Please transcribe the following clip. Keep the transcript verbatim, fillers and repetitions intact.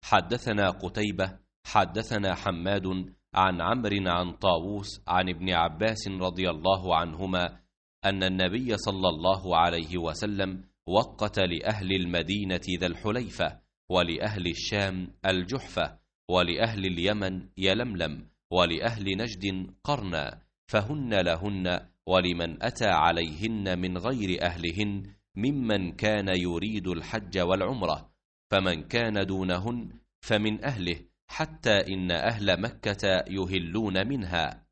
حدثنا قتيبة حدثنا حماد عن عمرو عن طاووس عن ابن عباس رضي الله عنهما أن النبي صلى الله عليه وسلم وقت لأهل المدينة ذا الحليفة، ولأهل الشام الجحفة، ولأهل اليمن يلملم، ولأهل نجد قرنا، فهن لهن ولمن أتى عليهن من غير أهلهن ممن كان يريد الحج والعمرة، فمن كان دونهن فمن أهله، حتى إن أهل مكة يهلون منها.